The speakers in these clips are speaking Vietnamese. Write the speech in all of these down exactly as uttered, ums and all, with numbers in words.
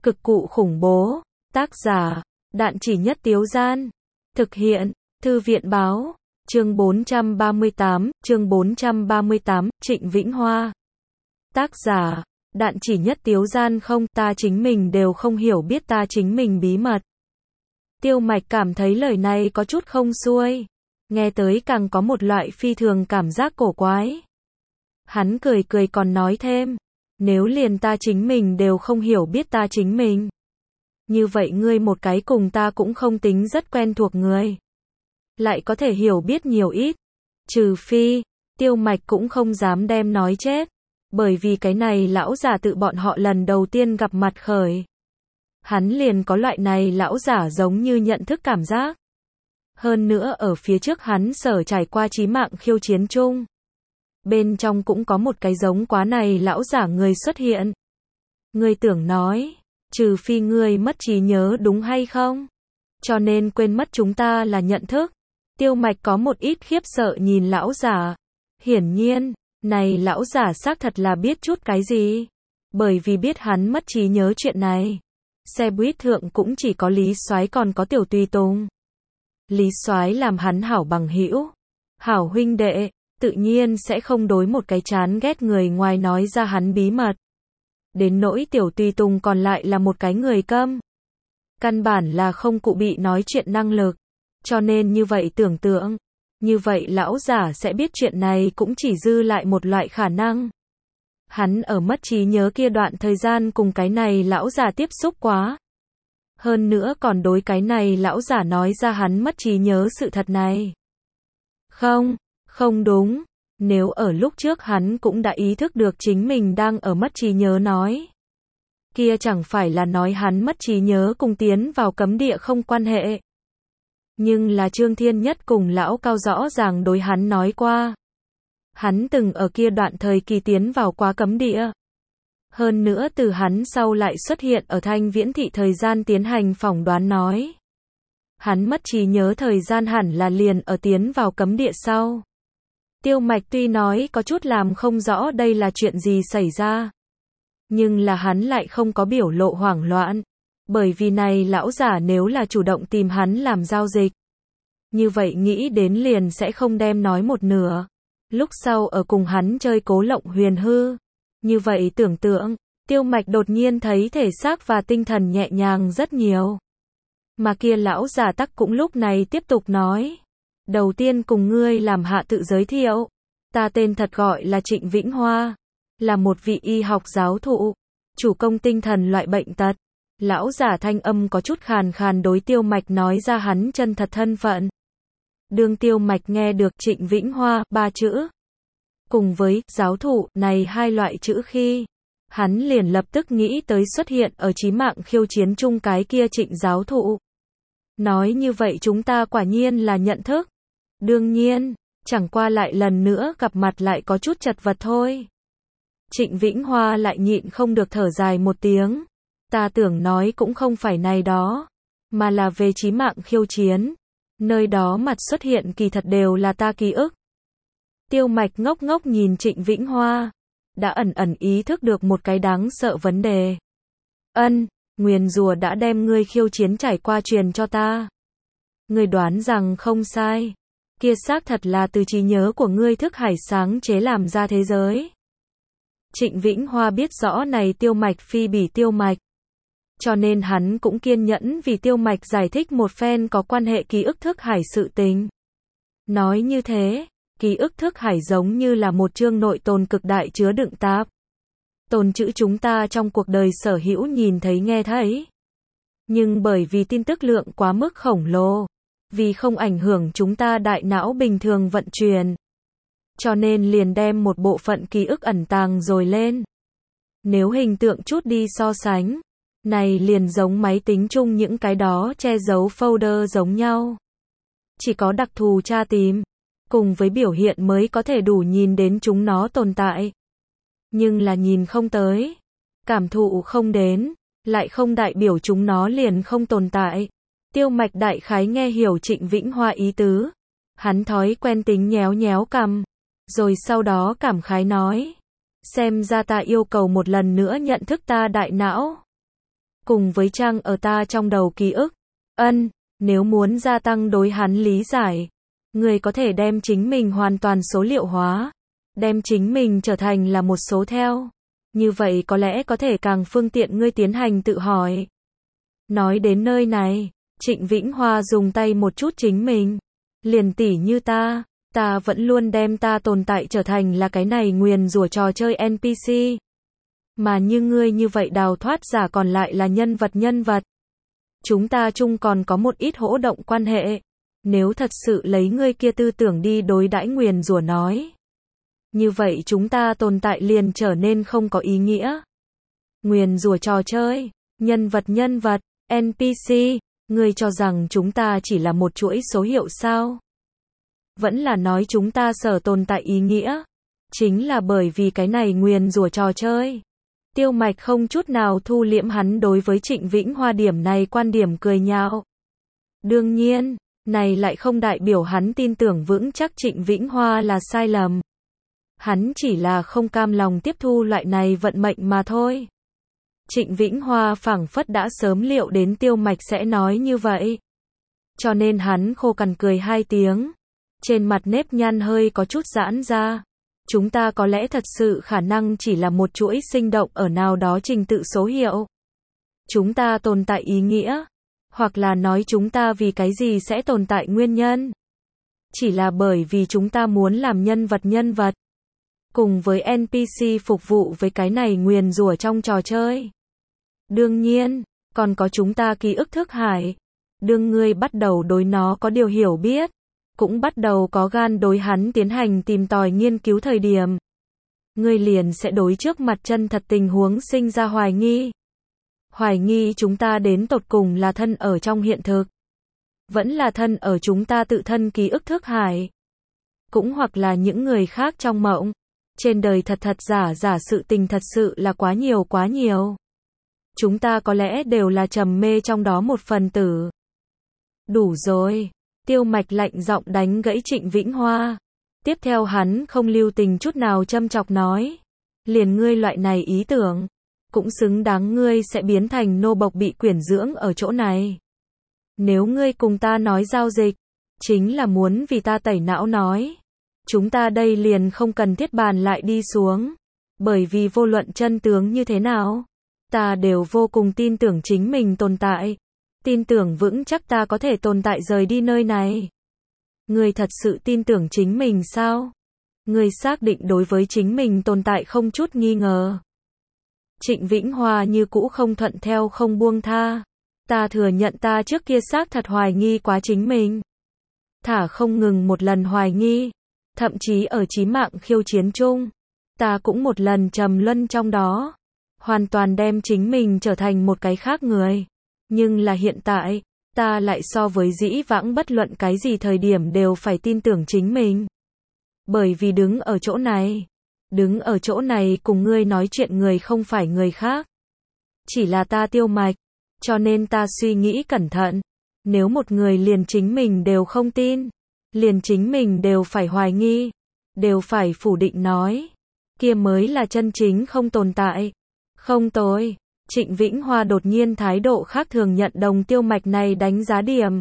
Cực cụ khủng bố. Tác giả, Đạn Chỉ Nhất Tiếu Gian. Thực hiện, Thư viện Báo. Chương bốn trăm ba mươi tám, chương bốn trăm ba mươi tám, Trịnh Vĩnh Hoa. Tác giả, Đạn Chỉ Nhất Tiếu Gian. Không, ta chính mình đều không hiểu biết ta chính mình bí mật. Tiêu Mạch cảm thấy lời này có chút không xuôi. Nghe tới càng có một loại phi thường cảm giác cổ quái. Hắn cười cười còn nói thêm. Nếu liền ta chính mình đều không hiểu biết ta chính mình. Như vậy ngươi một cái cùng ta cũng không tính rất quen thuộc người. Lại có thể hiểu biết nhiều ít. Trừ phi, Tiêu Mạch cũng không dám đem nói chết. Bởi vì cái này lão giả tự bọn họ lần đầu tiên gặp mặt khởi. Hắn liền có loại này lão giả giống như nhận thức cảm giác. Hơn nữa ở phía trước hắn sở trải qua chí mạng khiêu chiến chung. Bên trong cũng có một cái giống quá này lão giả người xuất hiện. Ngươi tưởng nói, trừ phi ngươi mất trí nhớ đúng hay không? Cho nên quên mất chúng ta là nhận thức. Tiêu Mạch có một ít khiếp sợ nhìn lão giả. Hiển nhiên, này lão giả xác thật là biết chút cái gì. Bởi vì biết hắn mất trí nhớ chuyện này. Xe buýt thượng cũng chỉ có Lý Soái còn có Tiểu Tùy Tùng. Lý Soái làm hắn hảo bằng hữu, hảo huynh đệ, tự nhiên sẽ không đối một cái chán ghét người ngoài nói ra hắn bí mật. Đến nỗi Tiểu Tùy Tùng còn lại là một cái người câm. Căn bản là không cụ bị nói chuyện năng lực. Cho nên như vậy tưởng tượng, như vậy lão giả sẽ biết chuyện này cũng chỉ dư lại một loại khả năng. Hắn ở mất trí nhớ kia đoạn thời gian cùng cái này lão giả tiếp xúc quá. Hơn nữa còn đối cái này lão giả nói ra hắn mất trí nhớ sự thật này. Không, không đúng. Nếu ở lúc trước hắn cũng đã ý thức được chính mình đang ở mất trí nhớ nói. Kia chẳng phải là nói hắn mất trí nhớ cùng tiến vào cấm địa không quan hệ. Nhưng là Trương Thiên Nhất cùng lão cao rõ ràng đối hắn nói qua. Hắn từng ở kia đoạn thời kỳ tiến vào quá cấm địa. Hơn nữa từ hắn sau lại xuất hiện ở Thanh Viễn thị thời gian tiến hành phỏng đoán nói. Hắn mất trí nhớ thời gian hẳn là liền ở tiến vào cấm địa sau. Tiêu Mạch tuy nói có chút làm không rõ đây là chuyện gì xảy ra. Nhưng là hắn lại không có biểu lộ hoảng loạn. Bởi vì này lão giả nếu là chủ động tìm hắn làm giao dịch. Như vậy nghĩ đến liền sẽ không đem nói một nửa. Lúc sau ở cùng hắn chơi Cố Lộng Huyền Hư. Như vậy tưởng tượng, Tiêu Mạch đột nhiên thấy thể xác và tinh thần nhẹ nhàng rất nhiều. Mà kia lão giả tắc cũng lúc này tiếp tục nói. Đầu tiên cùng ngươi làm hạ tự giới thiệu. Ta tên thật gọi là Trịnh Vĩnh Hoa. Là một vị y học giáo thụ. Chủ công tinh thần loại bệnh tật. Lão giả thanh âm có chút khàn khàn đối Tiêu Mạch nói ra hắn chân thật thân phận. Đương Tiêu Mạch nghe được Trịnh Vĩnh Hoa ba chữ. Cùng với giáo thụ này hai loại chữ khi. Hắn liền lập tức nghĩ tới xuất hiện ở chí mạng khiêu chiến chung cái kia Trịnh giáo thụ. Nói như vậy chúng ta quả nhiên là nhận thức. Đương nhiên, chẳng qua lại lần nữa gặp mặt lại có chút chật vật thôi. Trịnh Vĩnh Hoa lại nhịn không được thở dài một tiếng. Ta tưởng nói cũng không phải này đó, mà là về chí mạng khiêu chiến. Nơi đó mặt xuất hiện kỳ thật đều là ta ký ức. Tiêu Mạch ngốc ngốc nhìn Trịnh Vĩnh Hoa, đã ẩn ẩn ý thức được một cái đáng sợ vấn đề. Ân, nguyền rủa đã đem ngươi khiêu chiến trải qua truyền cho ta. Ngươi đoán rằng không sai. Kia xác thật là từ trí nhớ của ngươi thức hải sáng chế làm ra thế giới. Trịnh Vĩnh Hoa biết rõ này Tiêu Mạch phi bỉ Tiêu Mạch. Cho nên hắn cũng kiên nhẫn vì Tiêu Mạch giải thích một phen có quan hệ ký ức thức hải sự tình. Nói như thế, ký ức thức hải giống như là một chương nội tồn cực đại chứa đựng tạp. Tồn trữ chúng ta trong cuộc đời sở hữu nhìn thấy nghe thấy. Nhưng bởi vì tin tức lượng quá mức khổng lồ, vì không ảnh hưởng chúng ta đại não bình thường vận chuyển. Cho nên liền đem một bộ phận ký ức ẩn tàng rồi lên. Nếu hình tượng chút đi so sánh, này liền giống máy tính chung những cái đó che giấu folder giống nhau. Chỉ có đặc thù tra tìm, cùng với biểu hiện mới có thể đủ nhìn đến chúng nó tồn tại. Nhưng là nhìn không tới, cảm thụ không đến, lại không đại biểu chúng nó liền không tồn tại. Tiêu Mạch đại khái nghe hiểu Trịnh Vĩnh Hoa ý tứ. Hắn thói quen tính nhéo nhéo cằm, rồi sau đó cảm khái nói. Xem ra ta yêu cầu một lần nữa nhận thức ta đại não. cùng với trang ở ta trong đầu ký ức. Ân, nếu muốn gia tăng đối hắn lý giải, người có thể đem chính mình hoàn toàn số liệu hóa, đem chính mình trở thành là một số theo. Như vậy có lẽ có thể càng phương tiện ngươi tiến hành tự hỏi. Nói đến nơi này, Trịnh Vĩnh Hoa dùng tay một chút chính mình. Liền tỉ như ta, ta vẫn luôn đem ta tồn tại trở thành là cái này nguyền rủa trò chơi en pê xê. Mà như ngươi như vậy đào thoát giả còn lại là nhân vật nhân vật. Chúng ta chung còn có một ít hỗ động quan hệ. Nếu thật sự lấy ngươi kia tư tưởng đi đối đãi nguyền rủa nói, như vậy chúng ta tồn tại liền trở nên không có ý nghĩa. Nguyền rủa trò chơi, nhân vật nhân vật, en pê xê, ngươi cho rằng chúng ta chỉ là một chuỗi số hiệu sao? Vẫn là nói chúng ta sở tồn tại ý nghĩa, chính là bởi vì cái này nguyền rủa trò chơi. Tiêu Mạch không chút nào thu liễm hắn đối với Trịnh Vĩnh Hoa điểm này quan điểm cười nhạo. Đương nhiên, này lại không đại biểu hắn tin tưởng vững chắc Trịnh Vĩnh Hoa là sai lầm. Hắn chỉ là không cam lòng tiếp thu loại này vận mệnh mà thôi. Trịnh Vĩnh Hoa phảng phất đã sớm liệu đến Tiêu Mạch sẽ nói như vậy. Cho nên hắn khô cằn cười hai tiếng. Trên mặt nếp nhăn hơi có chút giãn ra. Chúng ta có lẽ thật sự khả năng chỉ là một chuỗi sinh động ở nào đó trình tự số hiệu. Chúng ta tồn tại ý nghĩa. Hoặc là nói chúng ta vì cái gì sẽ tồn tại nguyên nhân. Chỉ là bởi vì chúng ta muốn làm nhân vật nhân vật. Cùng với en pê xê phục vụ với cái này nguyền rủa trong trò chơi. Đương nhiên, còn có chúng ta ký ức thức hải. Đương ngươi bắt đầu đối nó có điều hiểu biết, cũng bắt đầu có gan đối hắn tiến hành tìm tòi nghiên cứu thời điểm. Ngươi liền sẽ đối trước mặt chân thật tình huống sinh ra hoài nghi. Hoài nghi chúng ta đến tột cùng là thân ở trong hiện thực. Vẫn là thân ở chúng ta tự thân ký ức thức hải. Cũng hoặc là những người khác trong mộng. Trên đời thật thật giả giả sự tình thật sự là quá nhiều quá nhiều. Chúng ta có lẽ đều là trầm mê trong đó một phần tử. Đủ rồi. Tiêu Mạch lạnh giọng đánh gãy Trịnh Vĩnh Hoa. Tiếp theo hắn không lưu tình chút nào châm chọc nói. Liền ngươi loại này ý tưởng. Cũng xứng đáng ngươi sẽ biến thành nô bộc bị quyển dưỡng ở chỗ này. Nếu ngươi cùng ta nói giao dịch, chính là muốn vì ta tẩy não nói. Chúng ta đây liền không cần thiết bàn lại đi xuống. Bởi vì vô luận chân tướng như thế nào, ta đều vô cùng tin tưởng chính mình tồn tại. Tin tưởng vững chắc ta có thể tồn tại rời đi nơi này. Ngươi thật sự tin tưởng chính mình sao? Ngươi xác định đối với chính mình tồn tại không chút nghi ngờ. Trịnh Vĩnh Hoa như cũ không thuận theo không buông tha. Ta thừa nhận ta trước kia xác thật hoài nghi quá chính mình. Thả không ngừng một lần hoài nghi. Thậm chí ở chí mạng khiêu chiến chung, ta cũng một lần trầm luân trong đó. Hoàn toàn đem chính mình trở thành một cái khác người. Nhưng là hiện tại, ta lại so với dĩ vãng bất luận cái gì thời điểm đều phải tin tưởng chính mình. Bởi vì đứng ở chỗ này, đứng ở chỗ này cùng ngươi nói chuyện người không phải người khác. Chỉ là ta Tiêu Mạch, cho nên ta suy nghĩ cẩn thận. Nếu một người liền chính mình đều không tin, liền chính mình đều phải hoài nghi, đều phải phủ định nói, kia mới là chân chính không tồn tại. Không tồi. Trịnh Vĩnh Hoa đột nhiên thái độ khác thường nhận đồng Tiêu Mạch này đánh giá điểm.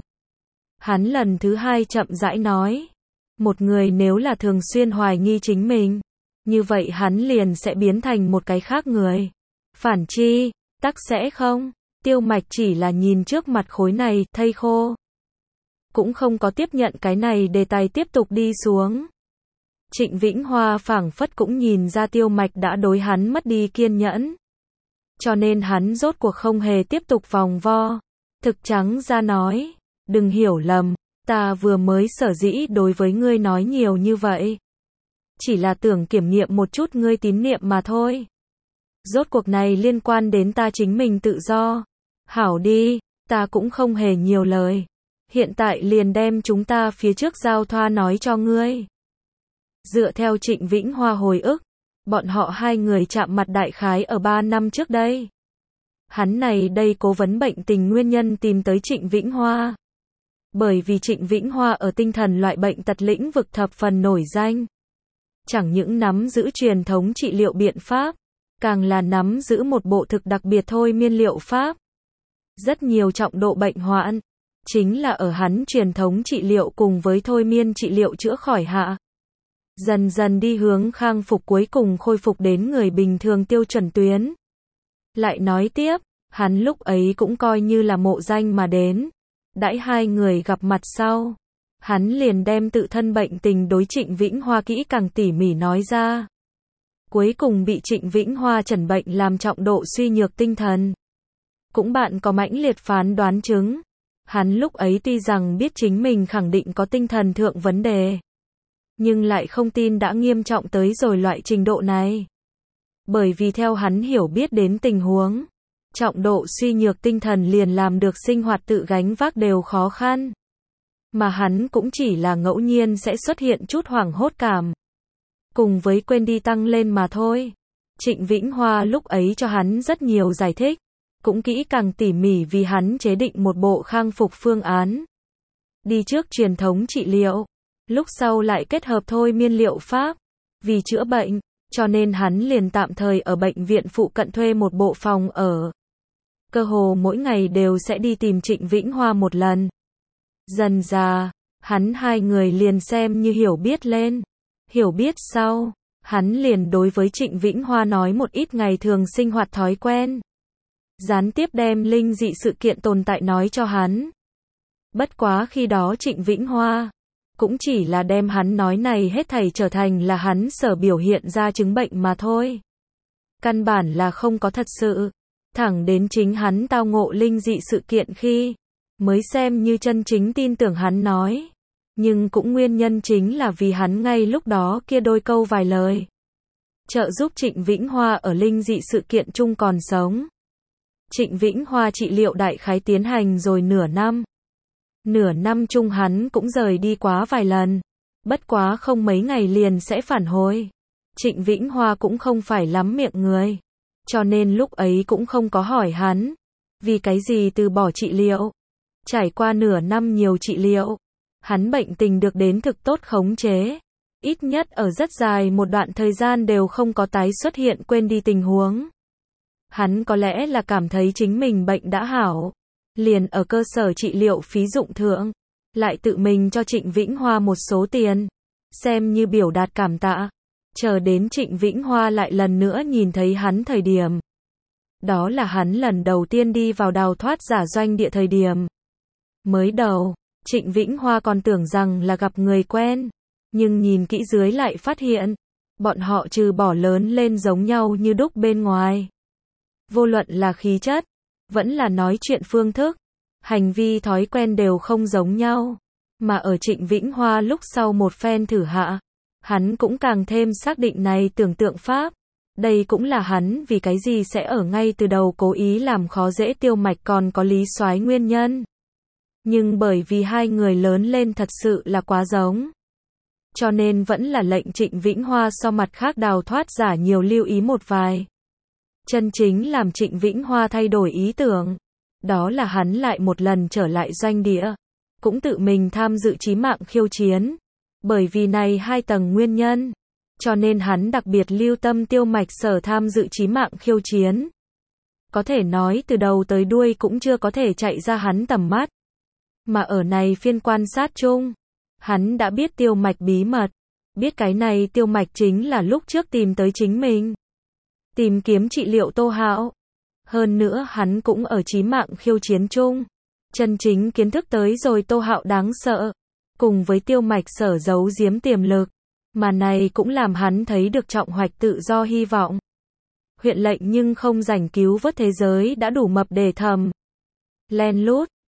Hắn lần thứ hai chậm rãi nói, một người nếu là thường xuyên hoài nghi chính mình, như vậy hắn liền sẽ biến thành một cái khác người. Phản chi, tắc sẽ không. Tiêu Mạch chỉ là nhìn trước mặt khối này, thây khô. Cũng không có tiếp nhận cái này đề tài tiếp tục đi xuống. Trịnh Vĩnh Hoa phảng phất cũng nhìn ra Tiêu Mạch đã đối hắn mất đi kiên nhẫn. Cho nên hắn rốt cuộc không hề tiếp tục vòng vo. Thực trắng ra nói, đừng hiểu lầm, ta vừa mới sở dĩ đối với ngươi nói nhiều như vậy. Chỉ là tưởng kiểm nghiệm một chút ngươi tín niệm mà thôi. Rốt cuộc này liên quan đến ta chính mình tự do. Hảo đi, ta cũng không hề nhiều lời. Hiện tại liền đem chúng ta phía trước giao thoa nói cho ngươi. Dựa theo Trịnh Vĩnh Hoa hồi ức, bọn họ hai người chạm mặt đại khái ở ba năm trước đây. Hắn này đây cố vấn bệnh tình nguyên nhân tìm tới Trịnh Vĩnh Hoa. Bởi vì Trịnh Vĩnh Hoa ở tinh thần loại bệnh tật lĩnh vực thập phần nổi danh. Chẳng những nắm giữ truyền thống trị liệu biện pháp, càng là nắm giữ một bộ thực đặc biệt thôi miên liệu pháp. rất nhiều trọng độ bệnh hoạn, chính là ở hắn truyền thống trị liệu cùng với thôi miên trị liệu chữa khỏi hạ. Dần dần đi hướng khang phục cuối cùng khôi phục đến người bình thường tiêu chuẩn tuyến. Lại nói tiếp, hắn lúc ấy cũng coi như là mộ danh mà đến. Đãi hai người gặp mặt sau, hắn liền đem tự thân bệnh tình đối Trịnh Vĩnh Hoa kỹ càng tỉ mỉ nói ra. Cuối cùng bị Trịnh Vĩnh Hoa chẩn bệnh làm trọng độ suy nhược tinh thần. Cũng bạn có mãnh liệt phán đoán chứng. Hắn lúc ấy tuy rằng biết chính mình khẳng định có tinh thần thượng vấn đề, nhưng lại không tin đã nghiêm trọng tới rồi loại trình độ này. Bởi vì theo hắn hiểu biết đến tình huống, trọng độ suy nhược tinh thần liền làm được sinh hoạt tự gánh vác đều khó khăn. Mà hắn cũng chỉ là ngẫu nhiên sẽ xuất hiện chút hoảng hốt cảm, cùng với quên đi tăng lên mà thôi. Trịnh Vĩnh Hoa lúc ấy cho hắn rất nhiều giải thích, cũng kỹ càng tỉ mỉ vì hắn chế định một bộ khang phục phương án. Đi trước truyền thống trị liệu, lúc sau lại kết hợp thôi miên liệu pháp, vì chữa bệnh, cho nên hắn liền tạm thời ở bệnh viện phụ cận thuê một bộ phòng ở. Cơ hồ mỗi ngày đều sẽ đi tìm Trịnh Vĩnh Hoa một lần. Dần dà, hắn hai người liền xem như hiểu biết lên. Hiểu biết sau, hắn liền đối với Trịnh Vĩnh Hoa nói một ít ngày thường sinh hoạt thói quen. Gián tiếp đem linh dị sự kiện tồn tại nói cho hắn. Bất quá khi đó Trịnh Vĩnh Hoa cũng chỉ là đem hắn nói này hết thảy trở thành là hắn sở biểu hiện ra chứng bệnh mà thôi. Căn bản là không có thật sự. Thẳng đến chính hắn tao ngộ linh dị sự kiện khi mới xem như chân chính tin tưởng hắn nói. Nhưng cũng nguyên nhân chính là vì hắn ngay lúc đó kia đôi câu vài lời trợ giúp Trịnh Vĩnh Hoa ở linh dị sự kiện chung còn sống. Trịnh Vĩnh Hoa trị liệu đại khái tiến hành rồi nửa năm. Nửa năm chung hắn cũng rời đi quá vài lần. Bất quá không mấy ngày liền sẽ phản hồi. Trịnh Vĩnh Hoa cũng không phải lắm miệng người. Cho nên lúc ấy cũng không có hỏi hắn. Vì cái gì từ bỏ trị liệu. Trải qua nửa năm nhiều trị liệu, hắn bệnh tình được đến thực tốt khống chế. Ít nhất ở rất dài một đoạn thời gian đều không có tái xuất hiện quên đi tình huống. Hắn có lẽ là cảm thấy chính mình bệnh đã hảo. Liền ở cơ sở trị liệu phí dụng thượng, lại tự mình cho Trịnh Vĩnh Hoa một số tiền, xem như biểu đạt cảm tạ. Chờ đến Trịnh Vĩnh Hoa lại lần nữa nhìn thấy hắn thời điểm. Đó là hắn lần đầu tiên đi vào đào thoát giả doanh địa thời điểm. Mới đầu, Trịnh Vĩnh Hoa còn tưởng rằng là gặp người quen, nhưng nhìn kỹ dưới lại phát hiện, bọn họ trừ bỏ lớn lên giống nhau như đúc bên ngoài. Vô luận là khí chất, vẫn là nói chuyện phương thức, hành vi thói quen đều không giống nhau. Mà ở Trịnh Vĩnh Hoa lúc sau một phen thử hạ, hắn cũng càng thêm xác định này tưởng tượng pháp. Đây cũng là hắn vì cái gì sẽ ở ngay từ đầu cố ý làm khó dễ Tiêu Mạch còn có Lý Soái nguyên nhân. Nhưng bởi vì hai người lớn lên thật sự là quá giống, cho nên vẫn là lệnh Trịnh Vĩnh Hoa so mặt khác đào thoát giả nhiều lưu ý một vài. Chân chính làm Trịnh Vĩnh Hoa thay đổi ý tưởng, đó là hắn lại một lần trở lại doanh địa, cũng tự mình tham dự chí mạng khiêu chiến. Bởi vì này hai tầng nguyên nhân, cho nên hắn đặc biệt lưu tâm Tiêu Mạch sở tham dự chí mạng khiêu chiến. Có thể nói từ đầu tới đuôi cũng chưa có thể chạy ra hắn tầm mắt. Mà ở này phiên quan sát chung, hắn đã biết Tiêu Mạch bí mật, biết cái này Tiêu Mạch chính là lúc trước tìm tới chính mình, tìm kiếm trị liệu Tô Hạo. Hơn nữa hắn cũng ở chí mạng khiêu chiến chung, chân chính kiến thức tới rồi Tô Hạo đáng sợ, cùng với Tiêu Mạch sở giấu giếm tiềm lực, mà này cũng làm hắn thấy được trọng hoạch tự do hy vọng. Huyện lệnh nhưng không rảnh cứu vớt thế giới đã đủ mập để thầm. Len lút,